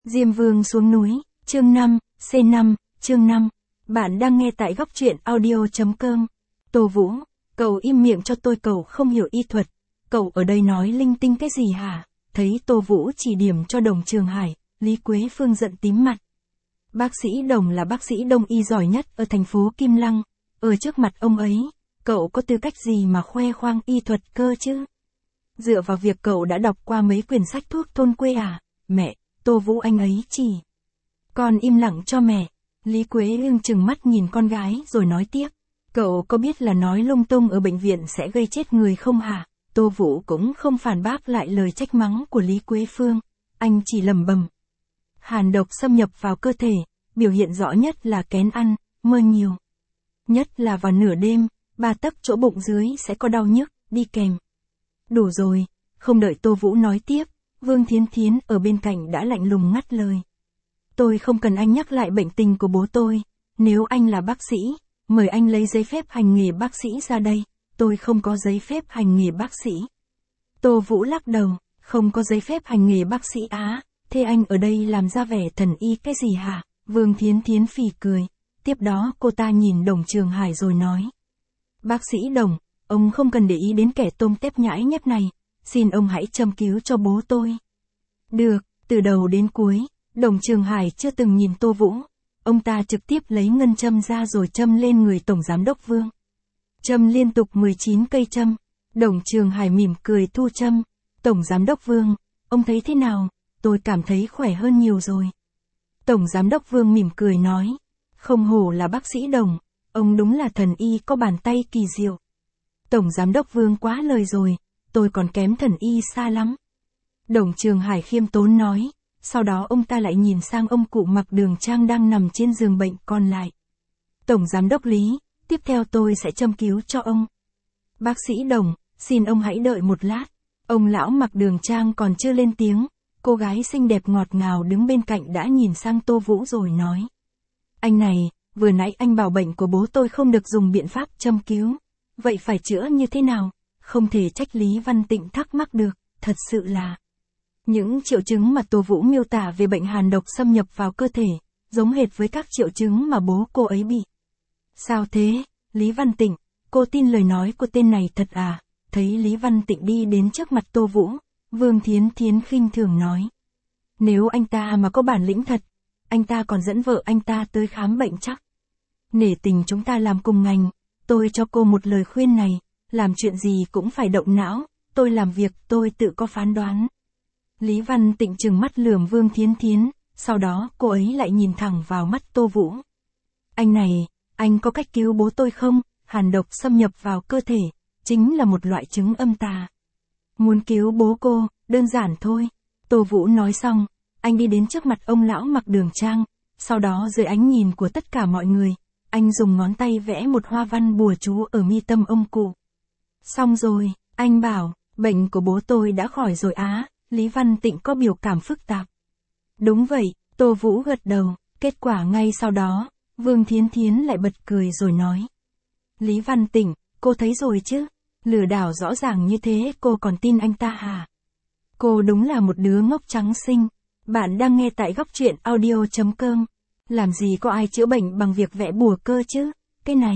Diêm Vương xuống núi, chương 5, C5, chương 5. Bạn đang nghe tại góc truyện audio.com. Tô Vũ, cậu im miệng cho tôi, cậu không hiểu y thuật. Cậu ở đây nói linh tinh cái gì hả? Thấy Tô Vũ chỉ điểm cho Đồng Trường Hải, Lý Quế Phương giận tím mặt. Bác sĩ Đồng là bác sĩ đông y giỏi nhất ở thành phố Kim Lăng. Ở trước mặt ông ấy, cậu có tư cách gì mà khoe khoang y thuật cơ chứ? Dựa vào việc cậu đã đọc qua mấy quyển sách thuốc thôn quê à? Mẹ, Tô Vũ anh ấy chỉ. Con im lặng cho mẹ. Lý Quế Ương trừng mắt nhìn con gái rồi nói tiếp. Cậu có biết là nói lung tung ở bệnh viện sẽ gây chết người không hả? Tô Vũ cũng không phản bác lại lời trách mắng của Lý Quế Phương. Anh chỉ lẩm bẩm. Hàn độc xâm nhập vào cơ thể, biểu hiện rõ nhất là kén ăn, mơ nhiều. Nhất là vào nửa đêm, 3 tấc chỗ bụng dưới sẽ có đau nhức, đi kèm. Đủ rồi, không đợi Tô Vũ nói tiếp, Vương Thiến Thiến ở bên cạnh đã lạnh lùng ngắt lời. Tôi không cần anh nhắc lại bệnh tình của bố tôi, nếu anh là bác sĩ, mời anh lấy giấy phép hành nghề bác sĩ ra đây, tôi không có giấy phép hành nghề bác sĩ. Tô Vũ lắc đầu, không có giấy phép hành nghề bác sĩ á, thế anh ở đây làm ra vẻ thần y cái gì hả? Vương Thiến Thiến phì cười, tiếp đó cô ta nhìn Đồng Trường Hải rồi nói. Bác sĩ Đồng, ông không cần để ý đến kẻ tôm tép nhãi nhép này, xin ông hãy châm cứu cho bố tôi. Được, từ đầu đến cuối, Đồng Trường Hải chưa từng nhìn Tô Vũ. Ông ta trực tiếp lấy ngân châm ra rồi châm lên người Tổng Giám đốc Vương. Châm liên tục 19 cây châm. Đồng Trường Hải mỉm cười thu châm. Tổng Giám đốc Vương, ông thấy thế nào? Tôi cảm thấy khỏe hơn nhiều rồi. Tổng Giám đốc Vương mỉm cười nói. Không hổ là bác sĩ Đồng, ông đúng là thần y có bàn tay kỳ diệu. Tổng Giám đốc Vương quá lời rồi, tôi còn kém thần y xa lắm. Đồng Trường Hải khiêm tốn nói, sau đó ông ta lại nhìn sang ông cụ Mặc Đường Trang đang nằm trên giường bệnh còn lại. Tổng Giám đốc Lý, tiếp theo tôi sẽ châm cứu cho ông. Bác sĩ Đồng, xin ông hãy đợi một lát. Ông lão Mặc Đường Trang còn chưa lên tiếng, cô gái xinh đẹp ngọt ngào đứng bên cạnh đã nhìn sang Tô Vũ rồi nói. Anh này, vừa nãy anh bảo bệnh của bố tôi không được dùng biện pháp châm cứu. Vậy phải chữa như thế nào? Không thể trách Lý Văn Tịnh thắc mắc được, thật sự là. Những triệu chứng mà Tô Vũ miêu tả về bệnh hàn độc xâm nhập vào cơ thể, giống hệt với các triệu chứng mà bố cô ấy bị. Sao thế, Lý Văn Tịnh, cô tin lời nói của tên này thật à? Thấy Lý Văn Tịnh đi đến trước mặt Tô Vũ, Vương Thiến Thiến khinh thường nói. Nếu anh ta mà có bản lĩnh thật, anh ta còn dẫn vợ anh ta tới khám bệnh chắc. Nể tình chúng ta làm cùng ngành, tôi cho cô một lời khuyên này, làm chuyện gì cũng phải động não, tôi làm việc tôi tự có phán đoán. Lý Văn Tịnh trừng mắt lườm Vương Thiến Thiến, sau đó cô ấy lại nhìn thẳng vào mắt Tô Vũ. Anh này, anh có cách cứu bố tôi không? Hàn độc xâm nhập vào cơ thể, chính là một loại chứng âm tà. Muốn cứu bố cô, đơn giản thôi. Tô Vũ nói xong, anh đi đến trước mặt ông lão Mặc Đường Trang, sau đó dưới ánh nhìn của tất cả mọi người, anh dùng ngón tay vẽ một hoa văn bùa chú ở mi tâm ông cụ. Xong rồi, anh bảo, bệnh của bố tôi đã khỏi rồi á. Lý Văn Tịnh có biểu cảm phức tạp. Đúng vậy, Tô Vũ gật đầu, kết quả ngay sau đó, Vương Thiến Thiến lại bật cười rồi nói. Lý Văn Tịnh, cô thấy rồi chứ, lừa đảo rõ ràng như thế cô còn tin anh ta hả? Cô đúng là một đứa ngốc trắng xinh. Bạn đang nghe tại góc truyện audio.com. Làm gì có ai chữa bệnh bằng việc vẽ bùa cơ chứ, cái này.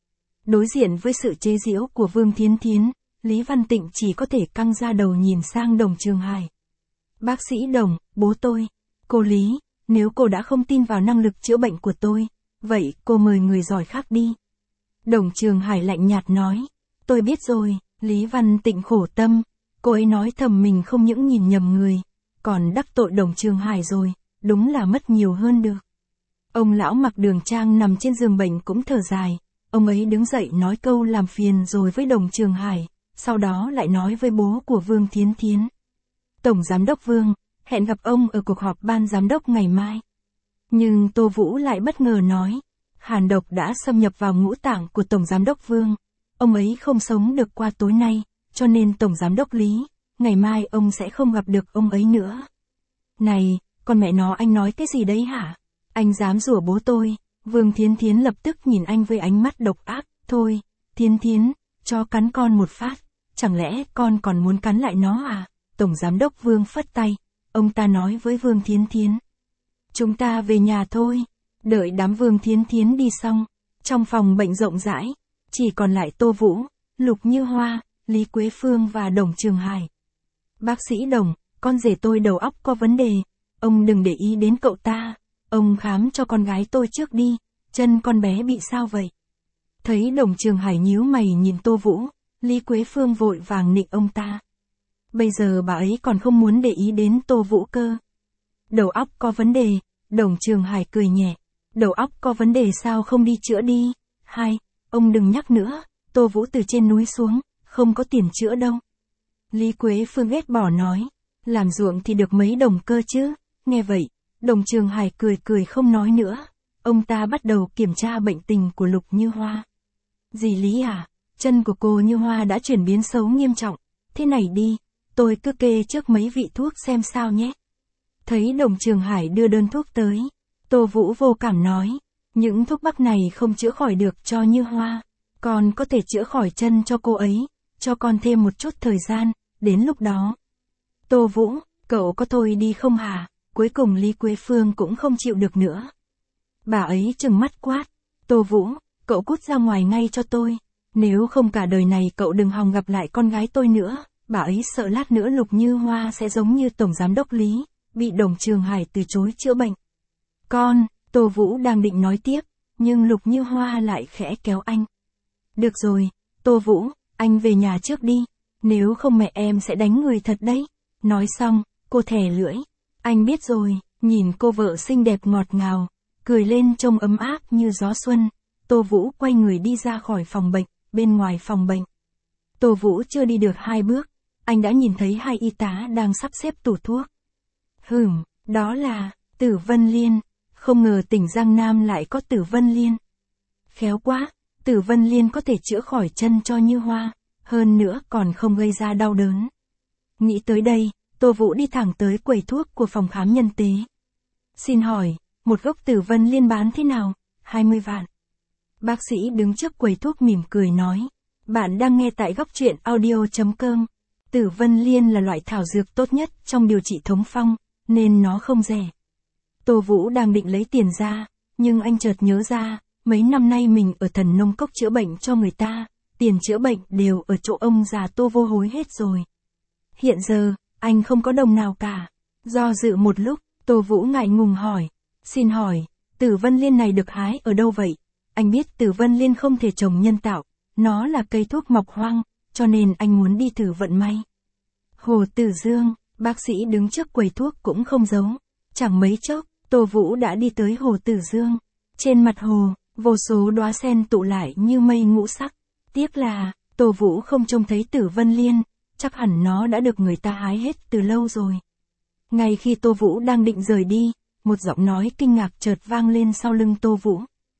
Đối diện với sự chế giễu của Vương Thiến Thiến, Lý Văn Tịnh chỉ có thể căng ra đầu nhìn sang Đồng Trường Hải. Bác sĩ Đồng, bố tôi. Cô Lý, nếu cô đã không tin vào năng lực chữa bệnh của tôi, vậy cô mời người giỏi khác đi. Đồng Trường Hải lạnh nhạt nói. Tôi biết rồi, Lý Văn Tịnh khổ tâm. Cô ấy nói thầm mình không những nhìn nhầm người, còn đắc tội Đồng Trường Hải rồi, đúng là mất nhiều hơn được. Ông lão Mặc Đường Trang nằm trên giường bệnh cũng thở dài. Ông ấy đứng dậy nói câu làm phiền rồi với Đồng Trường Hải. Sau đó lại nói với bố của Vương Thiến Thiến. Tổng Giám đốc Vương, hẹn gặp ông ở cuộc họp ban giám đốc ngày mai. Nhưng Tô Vũ lại bất ngờ nói. Hàn độc đã xâm nhập vào ngũ tạng của Tổng Giám đốc Vương. Ông ấy không sống được qua tối nay, cho nên Tổng Giám đốc Lý, ngày mai ông sẽ không gặp được ông ấy nữa. Này, con mẹ nó anh nói cái gì đấy hả? Anh dám rủa bố tôi. Vương Thiến Thiến lập tức nhìn anh với ánh mắt độc ác. Thôi, Thiến Thiến, cho cắn con một phát. Chẳng lẽ con còn muốn cắn lại nó à? Tổng Giám đốc Vương phất tay. Ông ta nói với Vương Thiến Thiến. Chúng ta về nhà thôi. Đợi đám Vương Thiến Thiến đi xong, trong phòng bệnh rộng rãi, chỉ còn lại Tô Vũ, Lục Như Hoa, Lý Quế Phương và Đồng Trường Hải. Bác sĩ Đồng, con rể tôi đầu óc có vấn đề, ông đừng để ý đến cậu ta, ông khám cho con gái tôi trước đi, chân con bé bị sao vậy? Thấy Đồng Trường Hải nhíu mày nhìn Tô Vũ, Lý Quế Phương vội vàng nịnh ông ta. Bây giờ bà ấy còn không muốn để ý đến Tô Vũ cơ. Đầu óc có vấn đề, Đồng Trường Hải cười nhẹ. Đầu óc có vấn đề sao không đi chữa đi? Hai, ông đừng nhắc nữa, Tô Vũ từ trên núi xuống, không có tiền chữa đâu. Lý Quế Phương ghét bỏ nói, làm ruộng thì được mấy đồng cơ chứ. Nghe vậy, Đồng Trường Hải cười cười không nói nữa. Ông ta bắt đầu kiểm tra bệnh tình của Lục Như Hoa. Dì Lý à, chân của cô Như Hoa đã chuyển biến xấu nghiêm trọng. Thế này đi, tôi cứ kê trước mấy vị thuốc xem sao nhé. Thấy Đồng Trường Hải đưa đơn thuốc tới, Tô Vũ vô cảm nói, những thuốc bắc này không chữa khỏi được cho Như Hoa, còn có thể chữa khỏi chân cho cô ấy, cho con thêm một chút thời gian, đến lúc đó. Tô Vũ, cậu có thôi đi không hả? Cuối cùng Lý Quế Phương cũng không chịu được nữa. Bà ấy trừng mắt quát, Tô Vũ, cậu cút ra ngoài ngay cho tôi, nếu không cả đời này cậu đừng hòng gặp lại con gái tôi nữa. Bà ấy sợ lát nữa Lục Như Hoa sẽ giống như Tổng Giám đốc Lý, bị Đồng Trường Hải từ chối chữa bệnh. Con, Tô Vũ đang định nói tiếp, nhưng Lục Như Hoa lại khẽ kéo anh. Được rồi, Tô Vũ, anh về nhà trước đi, nếu không mẹ em sẽ đánh người thật đấy. Nói xong, cô thè lưỡi. Anh biết rồi, nhìn cô vợ xinh đẹp ngọt ngào, cười lên trông ấm áp như gió xuân. Tô Vũ quay người đi ra khỏi phòng bệnh, bên ngoài phòng bệnh. Tô Vũ chưa đi được 2 bước, anh đã nhìn thấy 2 y tá đang sắp xếp tủ thuốc. Đó là Tử Vân Liên, không ngờ tỉnh Giang Nam lại có Tử Vân Liên. Khéo quá, Tử Vân Liên có thể chữa khỏi chân cho Như Hoa, hơn nữa còn không gây ra đau đớn. Nghĩ tới đây, Tô Vũ đi thẳng tới quầy thuốc của phòng khám nhân tế. Xin hỏi, một gốc Tử Vân Liên bán thế nào? 20 vạn. Bác sĩ đứng trước quầy thuốc mỉm cười nói. Bạn đang nghe tại Góc Truyện Audio.com. Tử Vân Liên là loại thảo dược tốt nhất trong điều trị thống phong, nên nó không rẻ. Tô Vũ đang định lấy tiền ra, nhưng anh chợt nhớ ra, mấy năm nay mình ở Thần Nông Cốc chữa bệnh cho người ta, tiền chữa bệnh đều ở chỗ ông già Tô Vô Hối hết rồi. Hiện giờ, anh không có đồng nào cả. Do dự một lúc, Tô Vũ ngại ngùng hỏi. Xin hỏi, Tử Vân Liên này được hái ở đâu vậy? Anh biết Tử Vân Liên không thể trồng nhân tạo, nó là cây thuốc mọc hoang, cho nên anh muốn đi thử vận may. Hồ Tử Dương, bác sĩ đứng trước quầy thuốc cũng không giấu. Chẳng mấy chốc, Tô Vũ đã đi tới Hồ Tử Dương. Trên mặt hồ, vô số đóa sen tụ lại như mây ngũ sắc. Tiếc là, Tô Vũ không trông thấy Tử Vân Liên, chắc hẳn nó đã được người ta hái hết từ lâu rồi. Ngay khi Tô Vũ đang định rời đi, một giọng nói kinh ngạc chợt vang lên sau lưng Tô Vũ.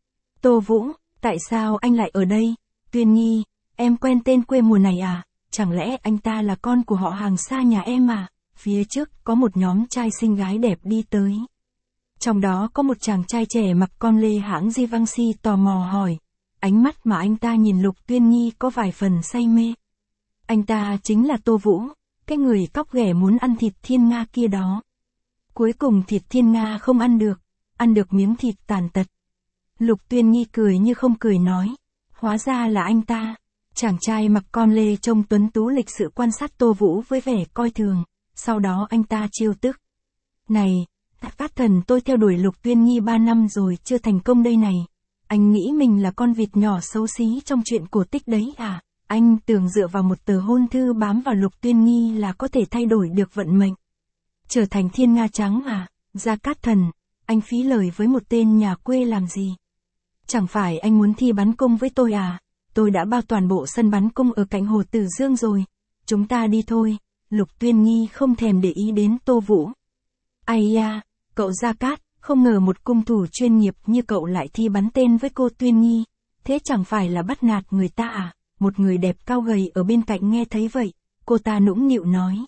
Tô Vũ, tại sao anh lại ở đây? Tuyên Nghi, em quen tên quê mùa này à? Chẳng lẽ anh ta là con của họ hàng xa nhà em à? Phía trước có một nhóm trai xinh gái đẹp đi tới. Trong đó có một chàng trai trẻ mặc con lê hãng Givenchy tò mò hỏi. Ánh mắt mà anh ta nhìn Lục Tuyên Nghi có vài phần say mê. Anh ta chính là Tô Vũ, cái người cóc ghẻ muốn ăn thịt thiên nga kia đó. Cuối cùng thịt thiên nga không ăn được miếng thịt tàn tật. Lục Tuyên Nghi cười như không cười nói. Hóa ra là anh ta. Chàng trai mặc con lê trông tuấn tú lịch sự quan sát Tô Vũ với vẻ coi thường. Sau đó anh ta trêu tức. Này, Cát Thần, tôi theo đuổi Lục Tuyên Nghi 3 năm rồi chưa thành công đây này. Anh nghĩ mình là con vịt nhỏ xấu xí trong chuyện cổ tích đấy à? Anh tưởng dựa vào một tờ hôn thư bám vào Lục Tuyên Nghi là có thể thay đổi được vận mệnh. Trở thành thiên nga trắng à? Gia Cát Thần, anh phí lời với một tên nhà quê làm gì? Chẳng phải anh muốn thi bắn cung với tôi à? Tôi đã bao toàn bộ sân bắn cung ở cạnh Hồ Tử Dương rồi. Chúng ta đi thôi. Lục Tuyên Nghi không thèm để ý đến Tô Vũ. Ai da, cậu Gia Cát, không ngờ một cung thủ chuyên nghiệp như cậu lại thi bắn tên với cô Tuyên Nghi. Thế chẳng phải là bắt nạt người ta à? Một người đẹp cao gầy ở bên cạnh nghe thấy vậy, cô ta nũng nịu nói.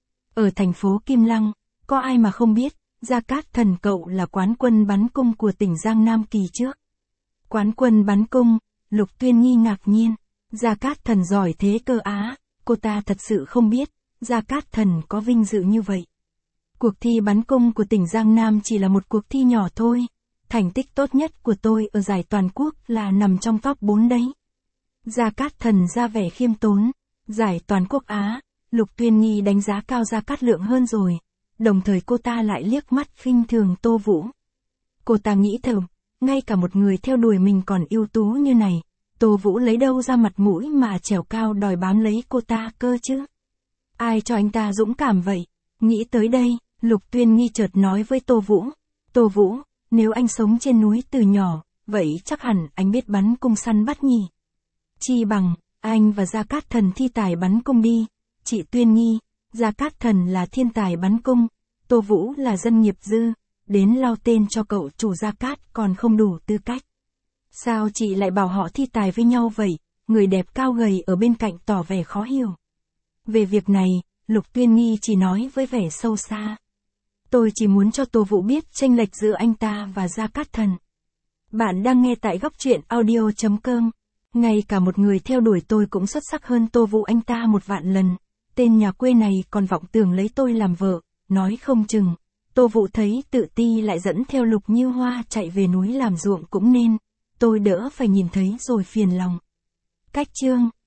Ở thành phố Kim Lăng, có ai mà không biết, Gia Cát Thần cậu là quán quân bắn cung của tỉnh Giang Nam kỳ trước. Quán quân bắn cung, Lục Tuyên Nghi ngạc nhiên. Gia Cát Thần giỏi thế cơ á, cô ta thật sự không biết, Gia Cát Thần có vinh dự như vậy. Cuộc thi bắn cung của tỉnh Giang Nam chỉ là một cuộc thi nhỏ thôi. Thành tích tốt nhất của tôi ở giải toàn quốc là nằm trong top 4 đấy. Gia Cát Thần ra vẻ khiêm tốn. Giải toàn quốc Á, Lục Tuyên Nghi đánh giá cao Gia Cát Lượng hơn rồi. Đồng thời cô ta lại liếc mắt khinh thường Tô Vũ. Cô ta nghĩ thầm, ngay cả một người theo đuổi mình còn ưu tú như này, Tô Vũ lấy đâu ra mặt mũi mà trèo cao đòi bám lấy cô ta cơ chứ? Ai cho anh ta dũng cảm vậy? Nghĩ tới đây, Lục Tuyên Nghi chợt nói với Tô Vũ. Tô Vũ, nếu anh sống trên núi từ nhỏ, vậy chắc hẳn anh biết bắn cung săn bắt nhỉ? Chi bằng, anh và Gia Cát Thần thi tài bắn cung đi. Chị Tuyên Nghi, Gia Cát Thần là thiên tài bắn cung, Tô Vũ là dân nghiệp dư, đến lao tên cho cậu chủ Gia Cát còn không đủ tư cách. Sao chị lại bảo họ thi tài với nhau vậy? Người đẹp cao gầy ở bên cạnh tỏ vẻ khó hiểu. Về việc này, Lục Tuyên Nghi chỉ nói với vẻ sâu xa. Tôi chỉ muốn cho Tô Vũ biết chênh lệch giữa anh ta và Gia Cát Thần. Bạn đang nghe tại góc truyện audio.com. Ngay cả một người theo đuổi tôi cũng xuất sắc hơn Tô Vũ anh ta 1.000.000 lần. Tên nhà quê này còn vọng tưởng lấy tôi làm vợ, nói không chừng. Tô Vũ thấy tự ti lại dẫn theo Lục Như Hoa chạy về núi làm ruộng cũng nên. Tôi đỡ phải nhìn thấy rồi phiền lòng. Cách chương